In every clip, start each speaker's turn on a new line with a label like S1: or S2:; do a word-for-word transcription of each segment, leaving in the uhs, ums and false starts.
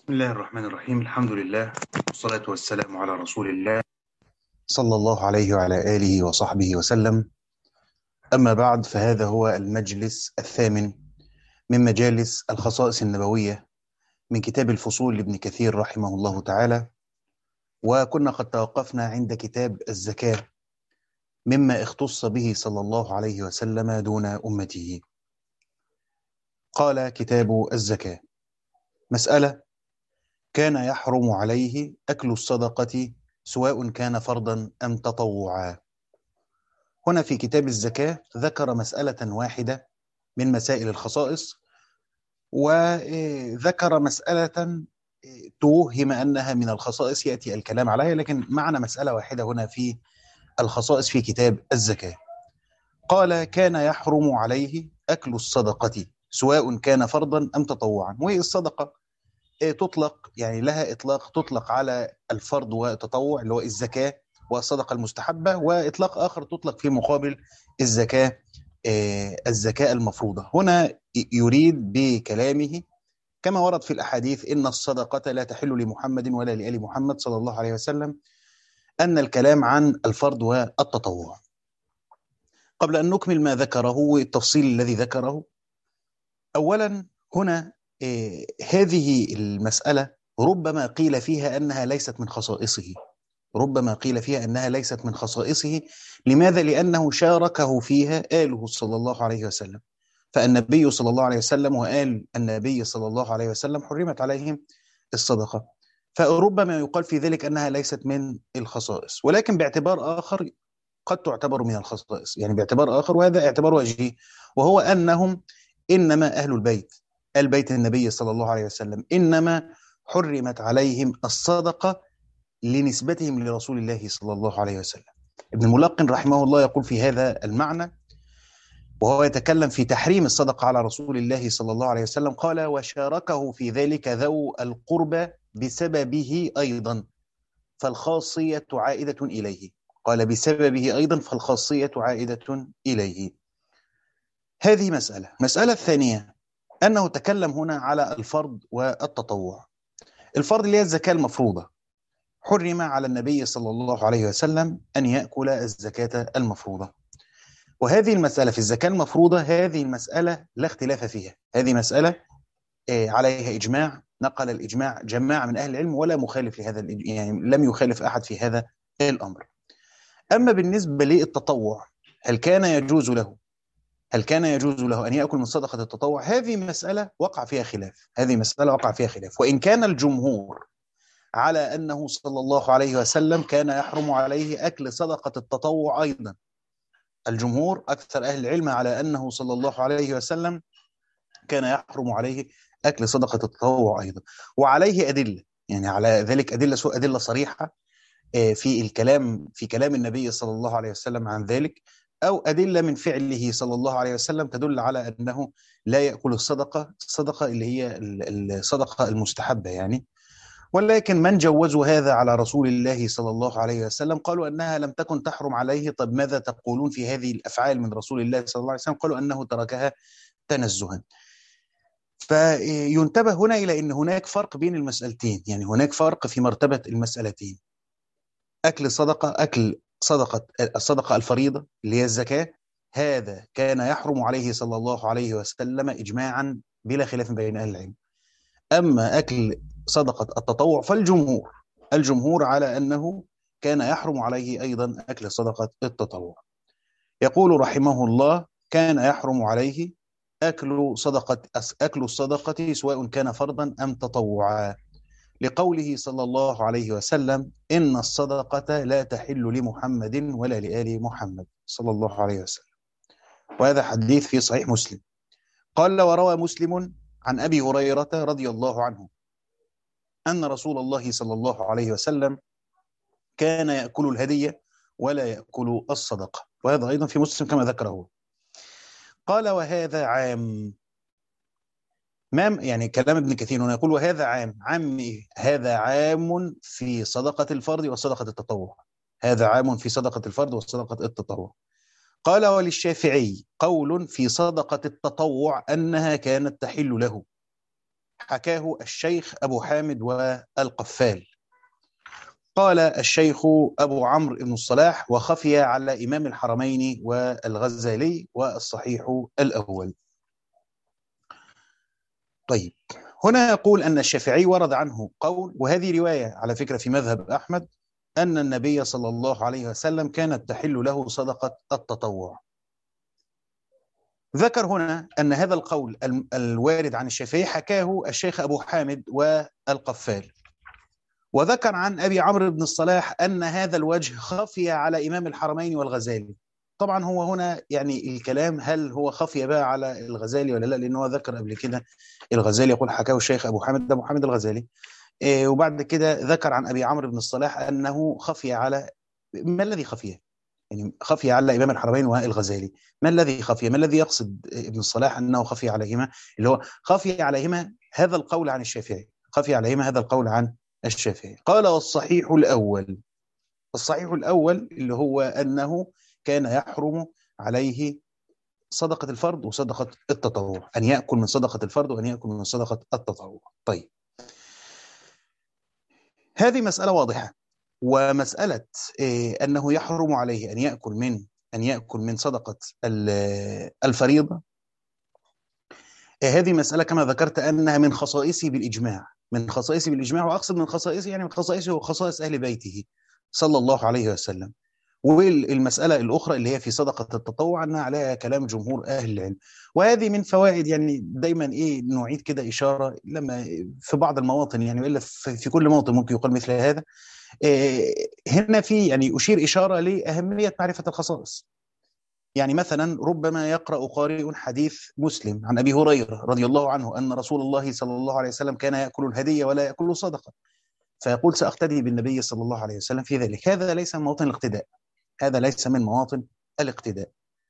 S1: بسم الله الرحمن الرحيم. الحمد لله والصلاة والسلام على رسول الله صلى الله عليه وعلى آله وصحبه وسلم. أما بعد، فهذا هو المجلس الثامن من مجالس الخصائص النبوية من كتاب الفصول لابن كثير رحمه الله تعالى. وكنا قد توقفنا عند كتاب الزكاة مما اختص به صلى الله عليه وسلم دون أمته. قال كتاب الزكاة: مسألة: كان يحرم عليه أكل الصدقة سواء كان فرضا أم تطوعا. هنا في كتاب الزكاة ذكر مسألة واحدة من مسائل الخصائص، وذكر مسألة توهم أنها من الخصائص يأتي الكلام عليها، لكن معنا مسألة واحدة هنا في الخصائص في كتاب الزكاة. قال: كان يحرم عليه أكل الصدقة سواء كان فرضا أم تطوعا. وهي الصدقة تطلق، يعني لها إطلاق تطلق على الفرض والتطوع اللي هو الزكاة والصدقة المستحبة، وإطلاق آخر تطلق في مقابل الزكاة الزكاة المفروضة. هنا يريد بكلامه كما ورد في الأحاديث إن الصدقة لا تحل لمحمد ولا لآل محمد صلى الله عليه وسلم، أن الكلام عن الفرض والتطوع. قبل أن نكمل ما ذكره والتفصيل الذي ذكره، أولا هنا إيه هذه المسألة ربما قيل فيها أنها ليست من خصائصه، ربما قيل فيها أنها ليست من خصائصه. لماذا؟ لأنه شاركه فيها آله صلى الله عليه وسلم، فالنبي صلى الله عليه وسلم وآل النبي صلى الله عليه وسلم حرمت عليهم الصدقة، فربما يقال في ذلك أنها ليست من الخصائص، ولكن باعتبار آخر قد تعتبر من الخصائص، يعني باعتبار آخر، وهذا اعتبار وجهي، وهو أنهم إنما أهل البيت آل بيت النبي صلى الله عليه وسلم إنما حرمت عليهم الصدقة لنسبتهم لرسول الله صلى الله عليه وسلم. ابن الملقن رحمه الله يقول في هذا المعنى وهو يتكلم في تحريم الصدقة على رسول الله صلى الله عليه وسلم، قال: وشاركه في ذلك ذو القربى بسببه أيضا فالخاصية عائدة إليه. قال: بسببه أيضا فالخاصية عائدة إليه. هذه مسألة. مسألة الثانية أنه تكلم هنا على الفرض والتطوع. الفرض اللي هي الزكاة المفروضة، حرم على النبي صلى الله عليه وسلم أن يأكل الزكاة المفروضة. وهذه المسألة في الزكاة المفروضة، هذه المسألة لا اختلاف فيها، هذه مسألة عليها إجماع، نقل الإجماع جماعة من أهل العلم ولا مخالف لهذا، يعني لم يخالف أحد في هذا الأمر. أما بالنسبة للتطوع، هل كان يجوز له هل كان يجوز له أن يأكل من صدقة التطوع؟ هذه مسألة وقع فيها خلاف، هذه مسألة وقع فيها خلاف وإن كان الجمهور على أنه صلى الله عليه وسلم كان يحرم عليه أكل صدقة التطوع أيضا. الجمهور أكثر أهل العلم على أنه صلى الله عليه وسلم كان يحرم عليه أكل صدقة التطوع أيضا، وعليه أدلة، يعني على ذلك أدلة سوء أدلة صريحة في الكلام في كلام النبي صلى الله عليه وسلم عن ذلك، أو أدلة من فعله صلى الله عليه وسلم تدل على أنه لا يأكل الصدقة الصدقة اللي هي الصدقة المستحبة يعني. ولكن من جوزوا هذا على رسول الله صلى الله عليه وسلم قالوا أنها لم تكن تحرم عليه. طب ماذا تقولون في هذه الأفعال من رسول الله صلى الله عليه وسلم؟ قالوا أنه تركها تنزها. فينتبه هنا إلى أن هناك فرق بين المسألتين، يعني هناك فرق في مرتبة المسألتين. أكل الصدقة أكل صدقة الصدقة الفريضة اللي هي الزكاة، هذا كان يحرم عليه صلى الله عليه وسلم إجماعا بلا خلاف بين أهل العلم. أما أكل صدقة التطوع فالجمهور الجمهور على أنه كان يحرم عليه أيضا أكل صدقة التطوع. يقول رحمه الله: كان يحرم عليه أكل صدقة أكل الصدقة سواء كان فرضا أم تطوعا، لقوله صلى الله عليه وسلم: إن الصدقة لا تحل لمحمد ولا لآل محمد صلى الله عليه وسلم. وهذا حديث في صحيح مسلم. قال: وروى مسلم عن أبي هريرة رضي الله عنه أن رسول الله صلى الله عليه وسلم كان يأكل الهدية ولا يأكل الصدقة، وهذا أيضا في مسلم كما ذكره. قال: وهذا عام. ما يعني كلام ابن كثير هنا يقول وهذا عام عام إيه؟ هذا عام في صدقة الفرض وصدقة التطوع، هذا عام في صدقة الفرض وصدقة التطوع. قال: وللشافعي قول في صدقة التطوع أنها كانت تحل له، حكاه الشيخ أبو حامد والقفال. قال الشيخ أبو عمرو بن الصلاح: وخفي على إمام الحرمين والغزالي، والصحيح الأول. طيب، هنا يقول أن الشافعي ورد عنه قول، وهذه رواية على فكرة في مذهب أحمد، أن النبي صلى الله عليه وسلم كانت تحل له صدقة التطوع. ذكر هنا أن هذا القول الوارد عن الشافعي حكاه الشيخ أبو حامد والقفال، وذكر عن أبي عمرو بن الصلاح أن هذا الوجه خفي على إمام الحرمين والغزالي. طبعا هو هنا يعني الكلام هل هو خفي بقى على الغزالي ولا لا، لأنه هو ذكر قبل كده الغزالي يقول حكاه الشيخ أبو حامد، أبو حامد الغزالي، إيه، وبعد كده ذكر عن أبي عمرو بن الصلاح أنه خفي على، ما الذي خفي؟ يعني خفي على إمام الحرمين والغزالي، ما الذي خفي؟ ما الذي يقصد ابن الصلاح أنه خفي عليهما؟ اللي هو خفي عليهما هذا القول عن الشافعي، خفي عليهما هذا القول عن الشافعي. قال: والصحيح الأول. الصحيح الأول اللي هو أنه كان يحرم عليه صدقة الفرض وصدقة التطوع، أن يأكل من صدقة الفرض وأن يأكل من صدقة التطوع. طيب، هذه مسألة واضحة. ومسألة إيه أنه يحرم عليه أن يأكل من أن يأكل من صدقة الفريضة، إيه هذه مسألة كما ذكرت أنها من خصائصه بالإجماع، من خصائصه بالإجماع، وأقصد من خصائصه يعني من خصائصه وخصائص أهل بيته صلى الله عليه وسلم. والمسألة الأخرى اللي هي في صدقة التطوع أنها عليها كلام جمهور أهل العلم. وهذه من فوائد، يعني دايما إيه نعيد كده إشارة لما في بعض المواطن، يعني وإلا في كل موطن ممكن يقال مثل هذا. هنا في يعني أشير إشارة لأهمية معرفة الخصائص. يعني مثلا ربما يقرأ قارئ حديث مسلم عن أبي هريرة رضي الله عنه أن رسول الله صلى الله عليه وسلم كان يأكل الهدية ولا يأكل صدقة، فيقول سأقتدي بالنبي صلى الله عليه وسلم في ذلك. هذا ليس من مواطن الاقتداء، هذا ليس من مواطن الاقتداء.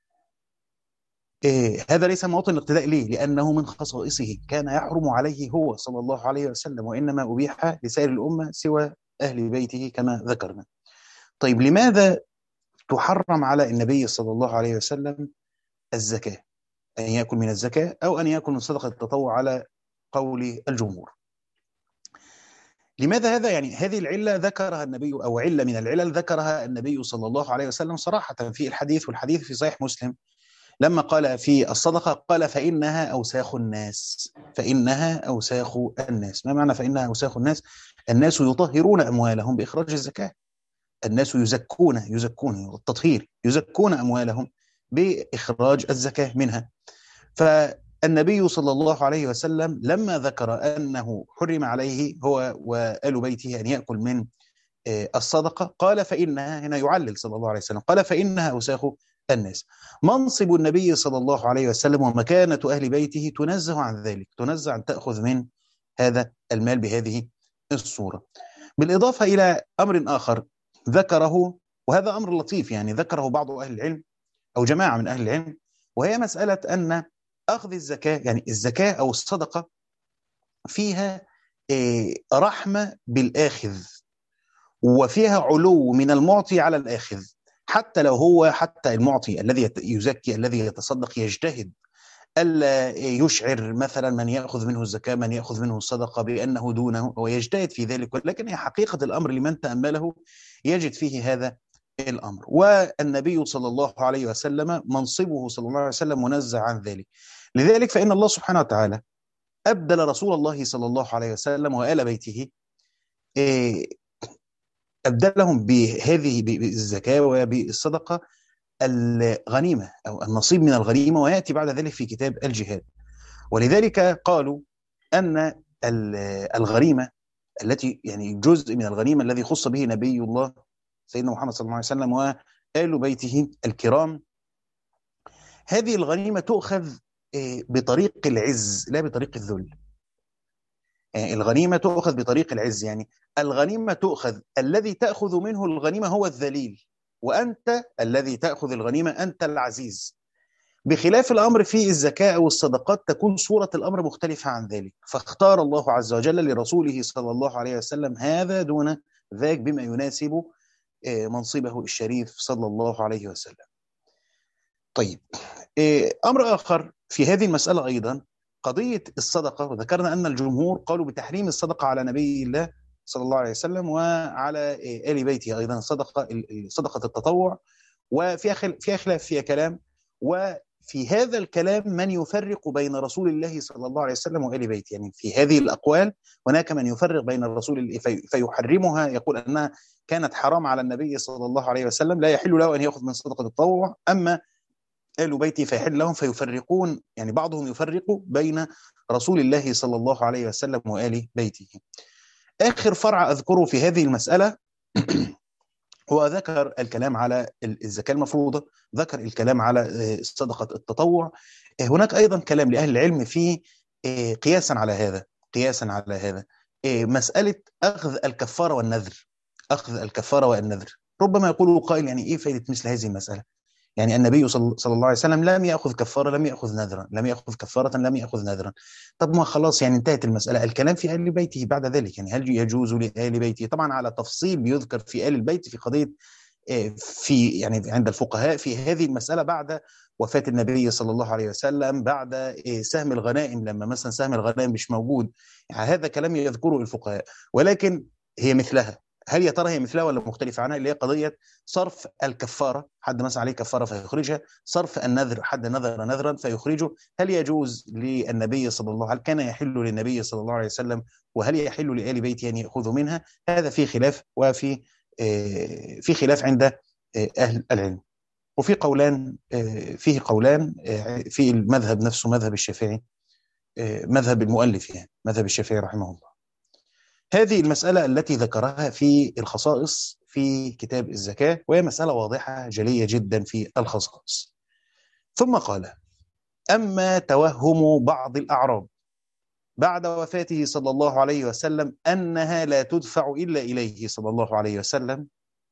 S1: إيه هذا ليس من مواطن الاقتداء. ليه؟ لأنه من خصائصه، كان يحرم عليه هو صلى الله عليه وسلم، وإنما أبيح لسائر الأمة سوى أهل بيته كما ذكرنا. طيب، لماذا تحرم على النبي صلى الله عليه وسلم الزكاة، أن يأكل من الزكاة أو أن يأكل من صدقة التطوع على قول الجمهور؟ لماذا هذا؟ يعني هذه العلة ذكرها النبي، أو علة من العلل ذكرها النبي صلى الله عليه وسلم صراحة في الحديث، والحديث في صحيح مسلم، لما قال في الصدقة قال: فإنها أوساخ الناس. فإنها أوساخ الناس. ما معنى فإنها أوساخ الناس؟ الناس يطهرون أموالهم بإخراج الزكاة، الناس يزكون يزكون التطهير، يزكون أموالهم بإخراج الزكاة منها. فالنبي صلى الله عليه وسلم لما ذكر أنه حرم عليه هو وآل بيته أن يأكل من الصدقة قال: فإنها، هنا يعلل صلى الله عليه وسلم، قال: فإنها أوساخ الناس. منصب النبي صلى الله عليه وسلم ومكانة أهل بيته تنزه عن ذلك، تنزه عن تأخذ من هذا المال بهذه الصورة. بالإضافة إلى أمر آخر ذكره، وهذا أمر لطيف يعني ذكره بعض أهل العلم أو جماعة من أهل العلم، وهي مسألة أن أخذ الزكاة، يعني الزكاة أو الصدقة فيها رحمة بالآخذ، وفيها علو من المعطي على الآخذ، حتى لو هو حتى المعطي الذي يزكي الذي يتصدق يجتهد ألا يشعر مثلا من يأخذ منه الزكاة من يأخذ منه الصدقة بأنه دونه، ويجتهد في ذلك، ولكن هي حقيقة الأمر لمن تأمله يجد فيه هذا الأمر. والنبي صلى الله عليه وسلم منصبه صلى الله عليه وسلم منزه عن ذلك. لذلك فإن الله سبحانه وتعالى أبدل رسول الله صلى الله عليه وسلم وآل بيته، أبدلهم بهذه بالزكاة وبالصدقة الغنيمة أو النصيب من الغنيمة، ويأتي بعد ذلك في كتاب الجهاد. ولذلك قالوا أن الغنيمة التي يعني جزء من الغنيمة الذي خص به نبي الله سيدنا محمد صلى الله عليه وسلم وآل بيته الكرام، هذه الغنيمة تؤخذ بطريق العز لا بطريق الذل. يعني الغنيمة تؤخذ بطريق العز، يعني الغنيمة تؤخذ، الذي تأخذ منه الغنيمة هو الذليل، وأنت الذي تأخذ الغنيمة أنت العزيز. بخلاف الأمر في الزكاة والصدقات تكون صورة الأمر مختلفة عن ذلك، فاختار الله عز وجل لرسوله صلى الله عليه وسلم هذا دون ذاك بما يناسب منصبه الشريف صلى الله عليه وسلم. طيب، أمر آخر في هذه المسألة أيضا قضية الصدقة، وذكرنا أن الجمهور قالوا بتحريم الصدقة على نبي الله صلى الله عليه وسلم وعلى آل بيته أيضا، صدقة صدقة التطوع، وفيها فيها خلاف، فيها كلام. وفي هذا الكلام من يفرق بين رسول الله صلى الله عليه وسلم وآل بيته، يعني في هذه الأقوال هناك من يفرق بين الرسول في فيحرمها، يقول أنها كانت حرام على النبي صلى الله عليه وسلم، لا يحل له أن يأخذ من صدقة التطوع، أما آل بيتي فيحل لهم. فيفرقون، يعني بعضهم يفرق بين رسول الله صلى الله عليه وسلم وآل بيته. آخر فرع أذكره في هذه المسألة هو ذكر الكلام على الزكاة المفروضة، ذكر الكلام على صدقة التطوع. هناك أيضا كلام لأهل العلم في قياسا على هذا، قياسا على هذا مسألة أخذ الكفارة والنذر، أخذ الكفارة والنذر. ربما يقول قائل يعني إيه فائدة مثل هذه المسألة؟ يعني النبي صلى الله عليه وسلم لم يأخذ كفارة، لم يأخذ نذرا، لم يأخذ كفارة، لم يأخذ نذرا. طب ما خلاص يعني انتهت المسألة. الكلام في آل بيته بعد ذلك، يعني هل يجوز لآل بيته؟ طبعا على تفصيل بيذكر في آل البيت في قضية في يعني عند الفقهاء في هذه المسألة بعد وفاة النبي صلى الله عليه وسلم، بعد سهم الغنائم، لما مثلا سهم الغنائم مش موجود، يعني هذا كلام يذكره الفقهاء. ولكن هي مثلها، هل يا ترى هي مثلها ولا مختلفة عنها؟ اللي هي قضية صرف الكفارة، حد مثلا عليه كفارة فيخرجها، صرف النذر، حد نذر نذرا فيخرجه. هل يجوز للنبي صلى الله عليه وسلم، كان يحل للنبي صلى الله عليه وسلم، وهل يحل لآل بيته أن يأخذوا منها؟ هذا في خلاف، وفي في خلاف عند أهل العلم. وفي قولان، فيه قولان في المذهب نفسه، مذهب الشافعي، مذهب المؤلف يعني مذهب الشافعي رحمه الله. هذه المسألة التي ذكرها في الخصائص في كتاب الزكاة، وهي مسألة واضحة جلية جدا في الخصائص. ثم قال: أما توهم بعض الأعراب بعد وفاته صلى الله عليه وسلم أنها لا تدفع إلا إليه صلى الله عليه وسلم،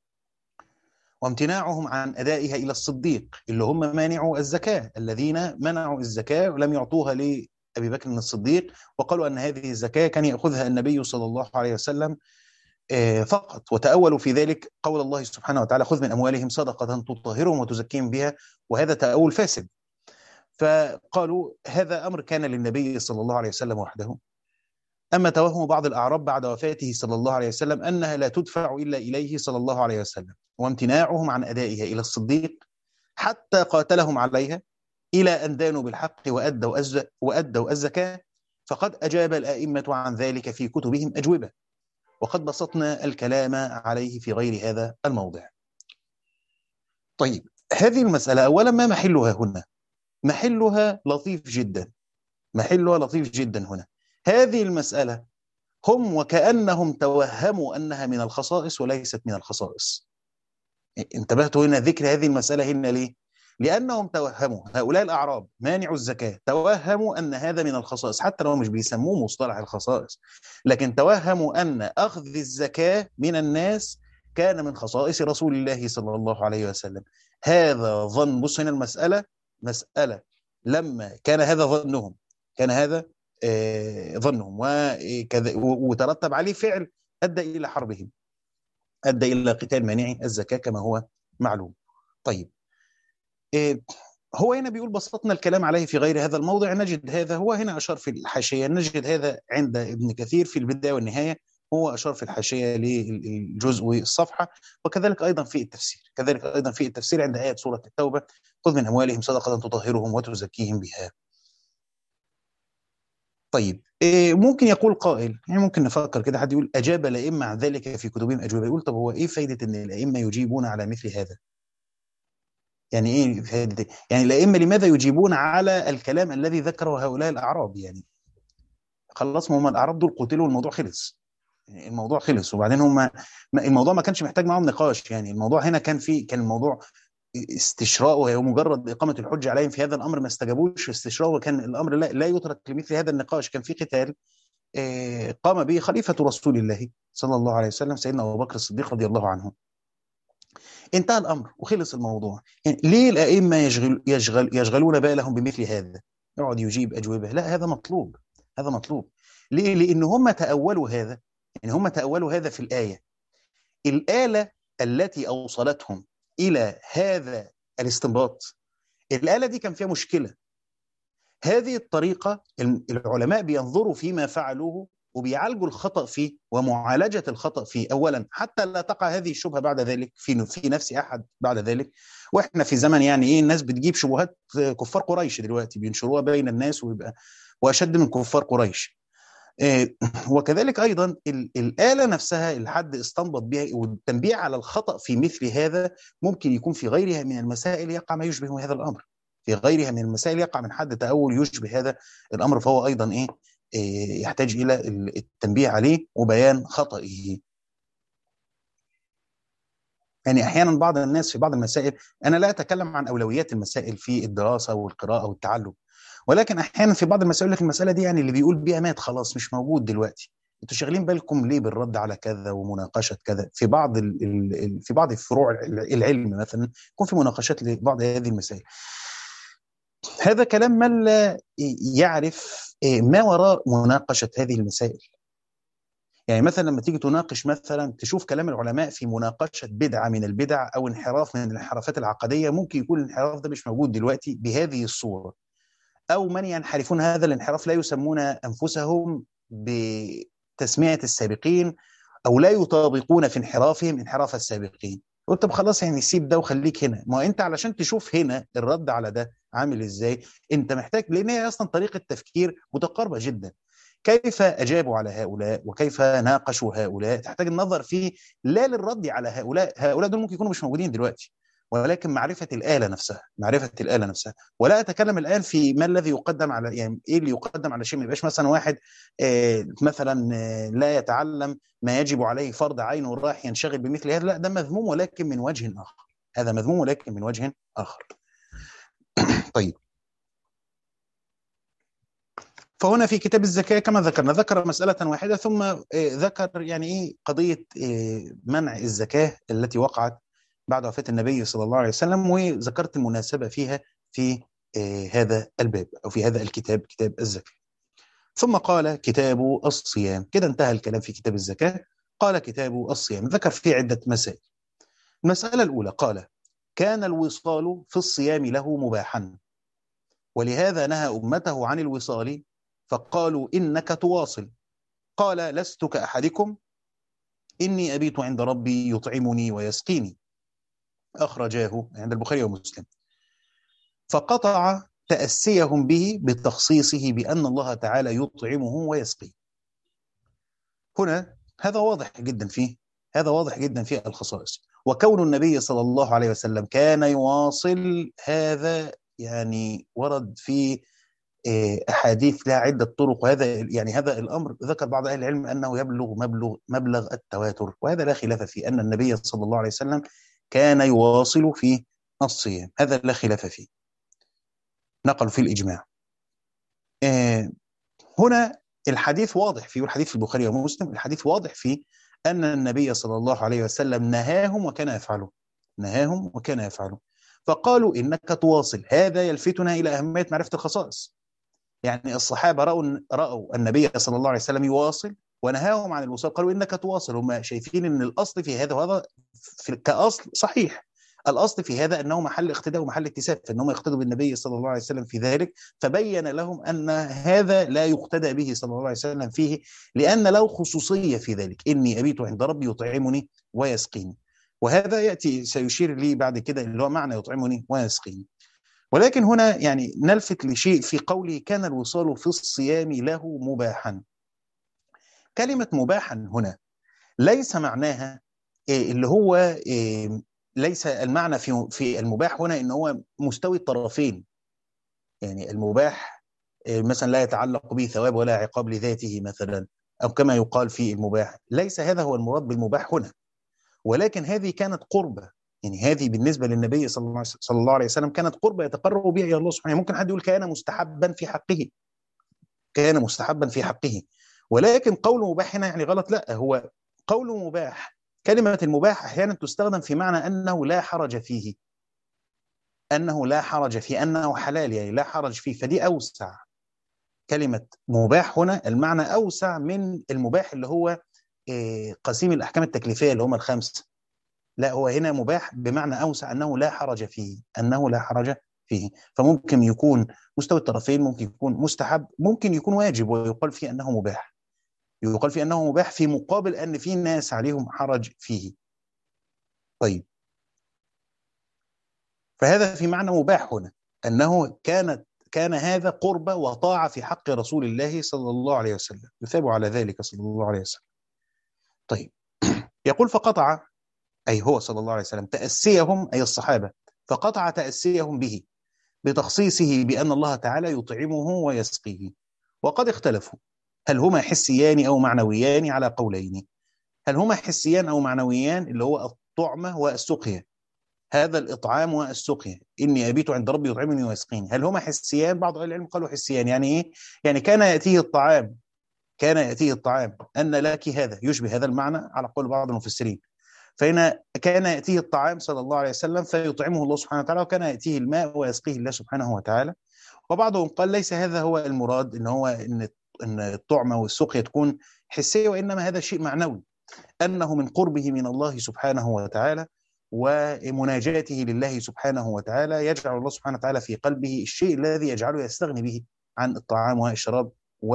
S1: وامتناعهم عن أدائها إلى الصديق، اللي هم مانعوا الزكاة، الذين منعوا الزكاة ولم يعطوها لأبي بكر الصديق، وقالوا أن هذه الزكاة كان يأخذها النبي صلى الله عليه وسلم فقط. وتأولوا في ذلك قول الله سبحانه وتعالى: خذ من أموالهم صدقة تطهرهم وتزكيهم بها، وهذا تأول فاسد. فقالوا هذا أمر كان للنبي صلى الله عليه وسلم وحده. أما توهم بعض الأعراب بعد وفاته صلى الله عليه وسلم أنها لا تدفع إلا إليه صلى الله عليه وسلم، وامتناعهم عن أدائها إلى الصديق حتى قاتلهم عليها إلى أن دانوا بالحق وأدوا وأدوا الزكاة، فقد أجاب الأئمة عن ذلك في كتبهم أجوبة، وقد بسطنا الكلام عليه في غير هذا الموضع. طيب، هذه المسألة أولا ما محلها هنا؟ محلها لطيف جدا، محلها لطيف جدا هنا. هذه المسألة هم وكأنهم توهموا أنها من الخصائص وليست من الخصائص. انتبهتوا هنا ذكر هذه المسألة هنا ليه؟ لأنهم توهموا، هؤلاء الأعراب مانعوا الزكاة توهموا أن هذا من الخصائص، حتى لو مش بيسموه مصطلح الخصائص، لكن توهموا أن أخذ الزكاة من الناس كان من خصائص رسول الله صلى الله عليه وسلم. هذا ظن، بص هنا المسألة مسألة لما كان هذا ظنهم، كان هذا آه ظنهم وكذا، وترتب عليه فعل أدى إلى حربهم، أدى إلى قتال مانعي الزكاة كما هو معلوم. طيب، إيه هو هنا بيقول بسطنا الكلام عليه في غير هذا الموضع، نجد هذا، هو هنا أشار في الحاشية، نجد هذا عند ابن كثير في البداية والنهاية، هو أشار في الحاشية للجزء والصفحة، وكذلك أيضا في التفسير، كذلك أيضا في التفسير عند آية سورة التوبة: خذ من أموالهم صدقة تطهرهم وتزكيهم بها. طيب، إيه ممكن يقول قائل، يعني ممكن نفكر كده، حد يقول أجاب الأئمة عن ذلك في كتبهم أجوبة. يقول طب هو إيه فايدة أن الأئمة يجيبون على مثل هذا؟ يعني ايه فايدة؟ يعني الأئمة لماذا يجيبون على الكلام الذي ذكره هؤلاء الأعراب؟ يعني خلاص، ما هم الأعراب دول قتلوا والموضوع خلص، يعني الموضوع خلص، وبعدين هم الموضوع ما كانش محتاج معهم نقاش، يعني الموضوع هنا كان في كان الموضوع استشراء، وهي مجرد إقامة الحجة عليهم في هذا الأمر، ما استجابوش استشراء، وكان الأمر لا, لا يترك لمثل هذا النقاش. كان في قتال قام به خليفة رسول الله صلى الله عليه وسلم سيدنا أبو بكر الصديق رضي الله عنه، انتهى الامر وخلص الموضوع. يعني ليه الائمه يشغل يشغل يشغلون بالهم بمثل هذا؟ يقعد يجيب اجوبه؟ لا، هذا مطلوب، هذا مطلوب. ليه؟ لان هم تاولوا هذا، يعني هم تاولوا هذا في الايه، الاله التي اوصلتهم الى هذا الاستنباط، الاله دي كان فيها مشكله، هذه الطريقة العلماء بينظروا فيما فعلوه وبيعالجوا الخطأ فيه ومعالجة الخطأ فيه أولا حتى لا تقع هذه الشبهة بعد ذلك في في نفس أحد بعد ذلك. وإحنا في زمن يعني إيه الناس بتجيب شبهات كفار قريش دلوقتي بينشروها بين الناس ويبقى وأشد من كفار قريش. إيه وكذلك أيضا الآلة نفسها الحد استنبط بها والتنبيه على الخطأ في مثل هذا ممكن يكون في غيرها من المسائل يقع ما يشبه هذا الأمر. في غيرها من المسائل يقع من حد تأول يشبه هذا الأمر فهو أيضا إيه, إيه يحتاج إلى التنبيه عليه وبيان خطئه. يعني أحيانا بعض الناس في بعض المسائل أنا لا أتكلم عن أولويات المسائل في الدراسة والقراءة والتعلم، ولكن أحيانا في بعض المسائل لك المسألة دي يعني اللي بيقول بيها مات خلاص مش موجود دلوقتي، انتوا شاغلين بالكم ليه بالرد على كذا ومناقشة كذا في بعض ال ال في بعض فروع العلم مثلا يكون في مناقشات لبعض هذه المسائل. هذا كلام من لا يعرف ما وراء مناقشة هذه المسائل. يعني مثلا لما تيجي تناقش مثلا تشوف كلام العلماء في مناقشة بدعة من البدع أو انحراف من الانحرافات العقدية، ممكن يكون الانحراف ده مش موجود دلوقتي بهذه الصورة، أو من ينحرفون هذا الانحراف لا يسمون أنفسهم بتسمية السابقين أو لا يطابقون في انحرافهم انحراف السابقين. قلت طب خلاص يعني سيب ده وخليك هنا. ما أنت علشان تشوف هنا الرد على ده عامل إزاي أنت محتاج، لأن هي أصلا طريقة تفكير متقاربة جدا. كيف أجابوا على هؤلاء وكيف ناقشوا هؤلاء تحتاج النظر فيه لا للرد على هؤلاء، هؤلاء دول ممكن يكونوا مش موجودين دلوقتي، ولكن معرفة الآلة نفسها، معرفة الآلة نفسها. ولا أتكلم الآن في ما الذي يقدم على يعني إيه اللي يقدم على شيء. ما يبقاش مثلا واحد آه مثلا آه لا يتعلم ما يجب عليه فرض عين وراح ينشغل بمثل هذا، لا ده مذموم ولكن من وجه آخر، هذا مذموم ولكن من وجه آخر. طيب فهنا في كتاب الزكاة كما ذكرنا ذكر مسألة واحدة ثم آه ذكر يعني إيه قضية آه منع الزكاة التي وقعت بعد وفاة النبي صلى الله عليه وسلم، وذكرت المناسبة فيها في آه هذا الباب أو في هذا الكتاب كتاب الزكاة. ثم قال كتاب الصيام، كده انتهى الكلام في كتاب الزكاة. قال كتاب الصيام ذكر فيه عدة مسائل. المسألة الأولى قال كان الوصال في الصيام له مباحا، ولهذا نهى أمته عن الوصال فقالوا إنك تواصل. قال لست كأحدكم إني أبيت عند ربي يطعمني ويسقيني، أخرجاه عند البخاري ومسلم. فقطع تأسيهم به بتخصيصه بأن الله تعالى يطعمه ويسقيه. هنا هذا واضح جدا فيه هذا واضح جدا في الخصائص، وكون النبي صلى الله عليه وسلم كان يواصل هذا يعني ورد في أحاديث لها عدة طرق، وهذا يعني هذا الأمر ذكر بعض أهل العلم أنه يبلغ مبلغ مبلغ التواتر، وهذا لا خلاف فيه أن النبي صلى الله عليه وسلم كان يواصل في الصيام، هذا لا خلاف فيه، نقل في الإجماع. هنا الحديث واضح فيه، والحديث في البخاري ومسلم الحديث واضح فيه أن النبي صلى الله عليه وسلم نهاهم وكان يفعله نهاهم وكان يفعله فقالوا إنك تواصل. هذا يلفتنا إلى أهمية معرفة الخصائص. يعني الصحابة رأوا رأوا النبي صلى الله عليه وسلم يواصل ونهاهم عن الوصال، قالوا إنك تواصل. هم شايفين أن الأصل في هذا وهذا في كأصل صحيح، الأصل في هذا أنه محل اقتداء ومحل اكتساب، فإنهم يقتدوا بالنبي صلى الله عليه وسلم في ذلك، فبين لهم أن هذا لا يقتدى به صلى الله عليه وسلم فيه، لأن له خصوصية في ذلك، إني أبيت عند ربي يطعمني ويسقيني. وهذا يأتي سيشير لي بعد كده اللي هو معنى يطعمني ويسقيني. ولكن هنا يعني نلفت لشيء في قوله كان الوصال في الصيام له مباحا. كلمة مباحا هنا ليس معناها إيه اللي هو إيه، ليس المعنى في في المباح هنا ان هو مستوي الطرفين. يعني المباح إيه مثلا لا يتعلق به ثواب ولا عقاب لذاته مثلا، او كما يقال في المباح، ليس هذا هو المراد بالمباح هنا، ولكن هذه كانت قربة. يعني هذه بالنسبة للنبي صلى الله عليه وسلم كانت قربة يتقرب بها إلى الله سبحانه. ممكن حد يقول كان مستحبا في حقه، كان مستحبا في حقه، ولكن قول مباح هنا يعني غلط. لا، هو قول مباح، كلمة المباح أحيانا تستخدم في معنى أنه لا حرج فيه، أنه لا حرج فيه، أنه حلال يعني لا حرج فيه، فدي أوسع. كلمة مباح هنا المعنى أوسع من المباح اللي هو قسيم الأحكام التكليفية اللي هم الخمسة. لا، هو هنا مباح بمعنى أوسع، أنه لا حرج فيه، أنه لا حرج فيه. فممكن يكون مستوى الطرفين، ممكن يكون مستحب، ممكن يكون واجب ويقال فيه أنه مباح، يقال فيه أنه مباح في مقابل أن في ناس عليهم حرج فيه. طيب، فهذا في معنى مباح هنا، أنه كانت كان هذا قربة وطاعة في حق رسول الله صلى الله عليه وسلم، يثاب على ذلك صلى الله عليه وسلم. طيب، يقول فقطع، أي هو صلى الله عليه وسلم، تأسيهم، أي الصحابة، فقطع تأسيهم به بتخصيصه بأن الله تعالى يطعمه ويسقيه. وقد اختلفوا هل هما حسيان أو معنويان على قولين. هل هما حسيان أو معنويان، اللي هو الطعمة والسقيا، هذا الإطعام والسقيا، إني أبيت عند ربي يطعمني ويسقيني، هل هما حسيان؟ بعض أهل العلم قالوا حسيان. يعني إيه؟ يعني كان يأتيه الطعام كان يأتيه الطعام أن لك هذا، يشبه هذا المعنى على قول بعض المفسرين. فهنا كان يأتيه الطعام صلى الله عليه وسلم فيطعمه الله سبحانه وتعالى، وكان يأتيه الماء ويسقيه الله سبحانه وتعالى. وبعضهم قال ليس هذا هو المراد، إن هو إن إن الطعمة والسقيا تكون حسية، وإنما هذا شيء معنوي، أنه من قربه من الله سبحانه وتعالى ومناجاته لله سبحانه وتعالى يجعل الله سبحانه وتعالى في قلبه الشيء الذي يجعله يستغني به عن الطعام والشراب،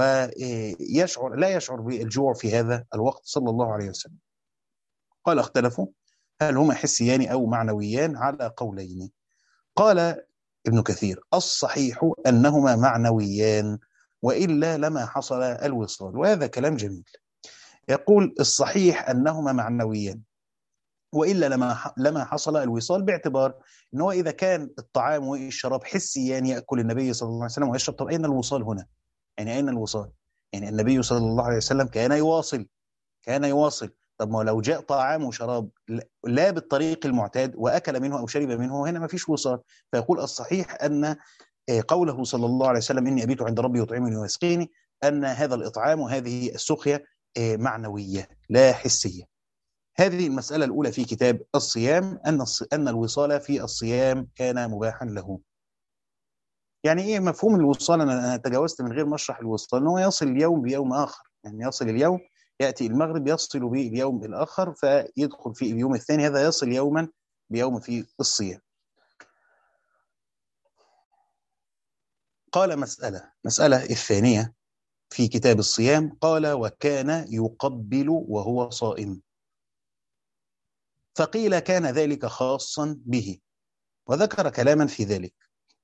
S1: ويشعر لا يشعر بالجوع في هذا الوقت صلى الله عليه وسلم. قال اختلفوا هل هما حسيان أو معنويان على قولين. قال ابن كثير الصحيح أنهما معنويان، وإلا لما حصل الوصال. وهذا كلام جميل. يقول الصحيح أنهما معنويان، وإلا لما لما حصل الوصال، باعتبار أنه إذا كان الطعام والشراب حسيان يأكل النبي صلى الله عليه وسلم ويشرب، طب أين الوصال هنا؟ يعني أين الوصال؟ يعني النبي صلى الله عليه وسلم كان يواصل كان يواصل طب ما لو جاء طعام وشراب لا بالطريق المعتاد وأكل منه أو شرب منه، هنا ما فيش وصال. فيقول الصحيح أن قوله صلى الله عليه وسلم إني أبيت عند ربي يطعمني ويسقيني، أن هذا الإطعام وهذه السقيا معنوية لا حسية. هذه المسألة الأولى في كتاب الصيام، أن أن الوصال في الصيام كان مباحا له. يعني إيه مفهوم الوصال؟ أنا تجاوزت من غير ما أشرح الوصال، أنه يصل اليوم بيوم آخر، يعني يصل اليوم، يأتي المغرب يصل به اليوم الآخر فيدخل في اليوم الثاني، هذا يصل يوما بيوم في الصيام. قال مسألة مسألة الثانية في كتاب الصيام، قال وكان يقبل وهو صائم، فقيل كان ذلك خاصا به، وذكر كلاما في ذلك.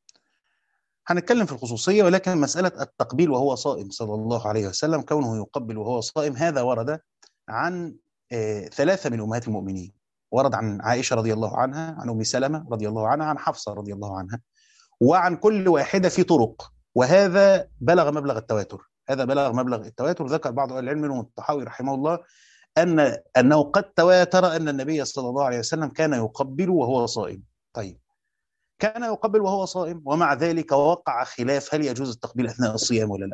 S1: هنتكلم في الخصوصية، ولكن مسألة التقبيل وهو صائم صلى الله عليه وسلم، كونه يقبل وهو صائم، هذا ورد عن آه ثلاثة من أمهات المؤمنين. ورد عن عائشة رضي الله عنها، عن أم سلمة رضي الله عنها، عن حفصة رضي الله عنها، وعن كل واحدة في طرق، وهذا بلغ مبلغ التواتر هذا بلغ مبلغ التواتر. ذكر بعض أهل العلم منهم الطحاوي رحمه الله أن أنه قد تواتر أن النبي صلى الله عليه وسلم كان يقبل وهو صائم. طيب، كان يقبل وهو صائم، ومع ذلك وقع خلاف هل يجوز التقبيل أثناء الصيام ولا لا.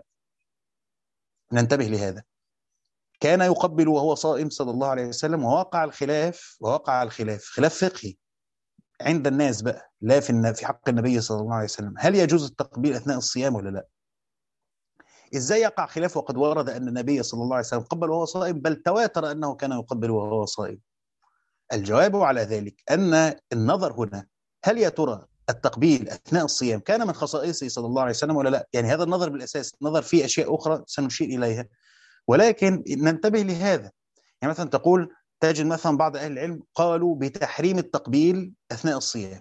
S1: ننتبه لهذا. كان يقبل وهو صائم صلى الله عليه وسلم، ووقع الخلاف ووقع الخلاف خلاف فقهي عند الناس بقى، لا في في حق النبي صلى الله عليه وسلم، هل يجوز التقبيل أثناء الصيام ولا لا. إزاي يقع خلاف وقد ورد أن النبي صلى الله عليه وسلم قبل وهو صائم، بل تواتر أنه كان يقبل وهو صائم؟ الجواب على ذلك أن النظر هنا، هل يا ترى التقبيل أثناء الصيام كان من خصائصه صلى الله عليه وسلم ولا لا؟ يعني هذا النظر بالأساس، نظر فيه أشياء أخرى سنشير إليها، ولكن ننتبه لهذا. يعني مثلا تقول، تجد مثلا بعض أهل العلم قالوا بتحريم التقبيل أثناء الصيام،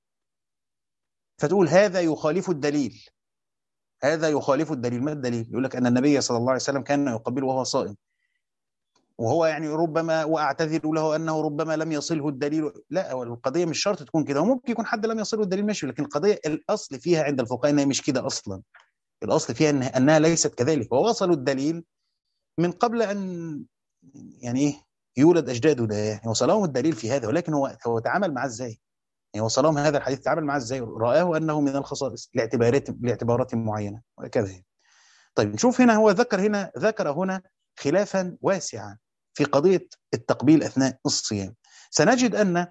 S1: فتقول هذا يخالف الدليل هذا يخالف الدليل ما الدليل؟ يقول لك أن النبي صلى الله عليه وسلم كان يقبل وهو صائم، وهو يعني ربما، واعتذر له انه ربما لم يصله الدليل. لا، القضيه مش شرط تكون كده، وممكن يكون حد لم يصله الدليل ماشي، لكن القضيه الاصل فيها عند الفقهاء انها مش كده اصلا. الاصل فيها إن انها ليست كذلك، ووصلوا الدليل من قبل ان يعني ايه يولد اجداده، ده يعني وصلهم الدليل في هذا، ولكن هو هو تعامل معاه ازاي؟ يعني وصلهم هذا الحديث تعامل معاه ازاي؟ رآه انه من الخصائص لاعتبارات لاعتبارات معينه وكذا. طيب نشوف هنا، هو ذكر هنا ذكر هنا خلافا واسعا في قضية التقبيل أثناء الصيام. سنجد أن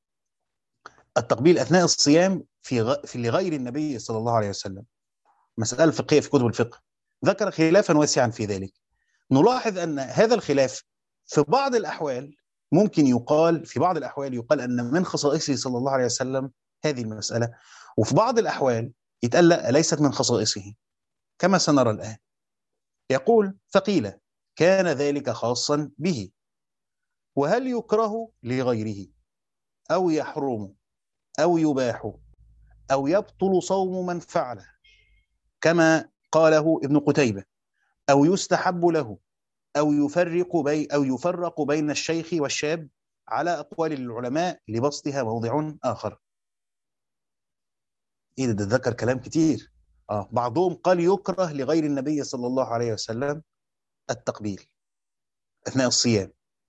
S1: التقبيل أثناء الصيام في غ... في لغير النبي صلى الله عليه وسلم مسألة فقهية في كتب الفقه، ذكر خلافا واسعا في ذلك. نلاحظ أن هذا الخلاف في بعض الأحوال ممكن يقال في بعض الأحوال يقال أن من خصائصه صلى الله عليه وسلم هذه المسألة، وفي بعض الأحوال يتقال لا ليست من خصائصه كما سنرى الآن. يقول فقيل كان ذلك خاصا به، وهل يكره لغيره أو يحرم أو يباح أو يبطل صوم من فعله كما قاله ابن قتيبة، أو يستحب له أو يفرق بي أو يفرق بين الشيخ والشاب على أقوال العلماء لبسطها موضع آخر. إيه ده, ده ذكر كلام كتير. آه بعضهم قال يكره لغير النبي صلى الله عليه وسلم التقبيل أثناء الصيام.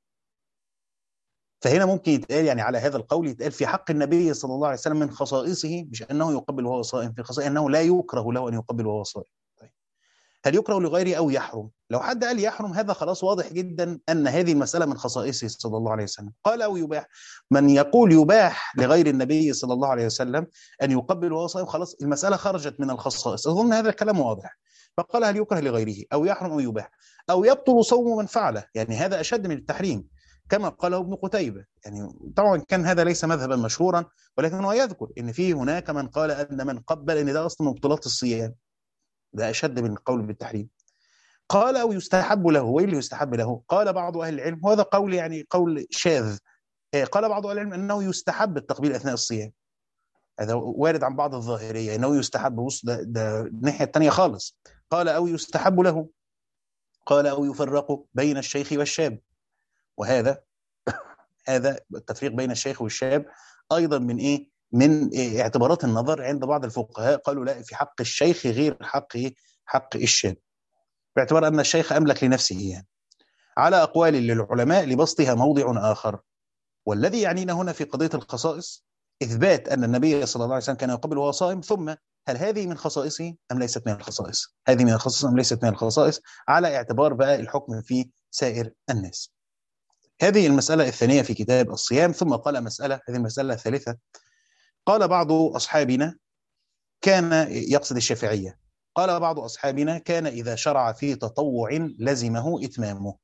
S1: فهنا ممكن يتقال يعني على هذا القول يتقال في حق النبي صلى الله عليه وسلم من خصائصه مش أنه يقبل وهو صائم، في خصائصه أنه لا يكره له أن يقبل وهو صائم. طيب. هل يكره لغيره أو يحرم؟ لو حد قال يحرم هذا خلاص واضح جدا أن هذه المسألة من خصائصه صلى الله عليه وسلم. قال أو يباح، من يقول يباح لغير النبي صلى الله عليه وسلم أن يقبل وهو صائم خلاص المسألة خرجت من الخصائص. أظن هذا الكلام واضح. فقال هل يكره لغيره أو يحرم أو يباح أو يبطل صوم من فعله، يعني هذا أشد من التحريم كما قاله ابن قتيبة. يعني طبعا كان هذا ليس مذهبا مشهورا، ولكن هو يذكر ان في هناك من قال ان من قبل ان ده اصلا مبطلات الصيام، ده اشد من القول بالتحريم. قال او يستحب له، وايه اللي يستحب له؟ قال بعض اهل العلم، وهذا قول يعني قول شاذ، قال بعض اهل العلم انه يستحب التقبيل اثناء الصيام. هذا وارد عن بعض الظاهريه انه يستحب. بص ده, ده الناحيه الثانيه خالص. قال او يستحب له، قال او يفرق بين الشيخ والشاب، وهذا هذا التفريق بين الشيخ والشاب ايضا من ايه؟ من إيه اعتبارات النظر عند بعض الفقهاء. قالوا لا في حق الشيخ غير حق إيه؟ حق الشاب، باعتبار ان الشيخ املك لنفسه يعني. على اقوال للعلماء لبسطها موضع اخر. والذي يعنينا هنا في قضيه الخصائص اثبات ان النبي صلى الله عليه وسلم كان يقبل وهو صائم، ثم هل هذه من خصائصه ام ليست من الخصائص؟ هذه من الخصائص ام ليست من الخصائص؟ على اعتبار بقى الحكم في سائر الناس. هذه المسألة الثانية في كتاب الصيام. ثم قال مسألة، هذه المسألة الثالثة، قال بعض أصحابنا كان يقصد الشافعية، قال بعض أصحابنا كان إذا شرع في تطوع لزمه إتمامه،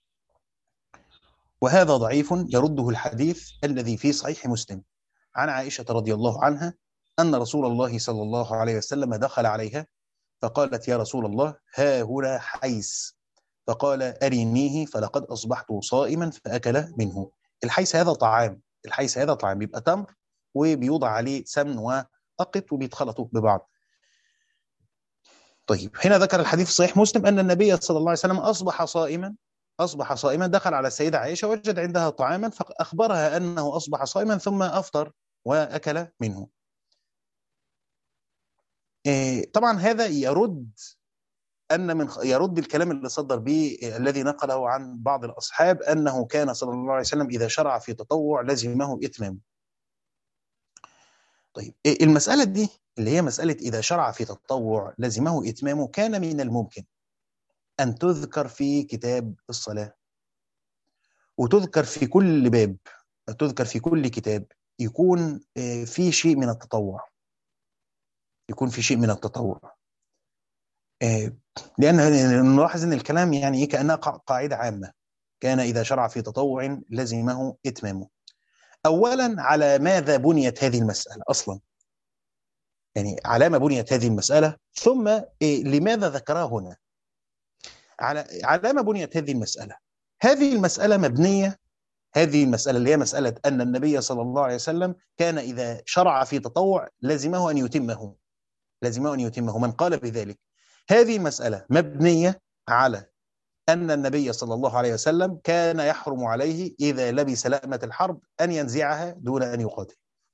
S1: وهذا ضعيف يرده الحديث الذي في صحيح مسلم عن عائشة رضي الله عنها أن رسول الله صلى الله عليه وسلم دخل عليها فقالت يا رسول الله ها هنا حيس، فقال أرنيه فلقد أصبحت صائما فأكل منه. الحيس هذا طعام، الحيس هذا طعام بيبقى تمر وبيوضع عليه سمن وأقط وبيتخلطوا ببعض. طيب هنا ذكر الحديث صحيح مسلم أن النبي صلى الله عليه وسلم أصبح صائما، أصبح صائما دخل على السيدة عائشة وجد عندها طعاما فأخبرها أنه أصبح صائما ثم أفطر وأكل منه. إيه طبعا هذا يرد أن من يرد الكلام اللي صدر به الذي نقله عن بعض الأصحاب أنه كان صلى الله عليه وسلم إذا شرع في تطوع لزمه إتمام. طيب المسألة دي اللي هي مسألة إذا شرع في تطوع لزمه إتمامه كان من الممكن أن تذكر في كتاب الصلاة، وتذكر في كل باب، تذكر في كل كتاب يكون في شيء من التطوع، يكون في شيء من التطوع. لأن نلاحظ أن الكلام يعني إيه كأنها قاعدة عامة، كان إذا شرع في تطوع لزمه إتمامه. أولا على ماذا بنيت هذه المسألة أصلا؟ يعني على ما بنيت هذه المسألة، ثم إيه لماذا ذكرها هنا؟ على على ما بنيت هذه المسألة. هذه المسألة مبنية، هذه المسألة اللي هي مسألة أن النبي صلى الله عليه وسلم كان إذا شرع في تطوع لزمه أن يتمه، لزمه أن يتمه، من قال بذلك. هذه المسألة مبنية على أن النبي صلى الله عليه وسلم كان يحرم عليه إذا لبس لأمة الحرب أن ينزعها دون أن يقاتل،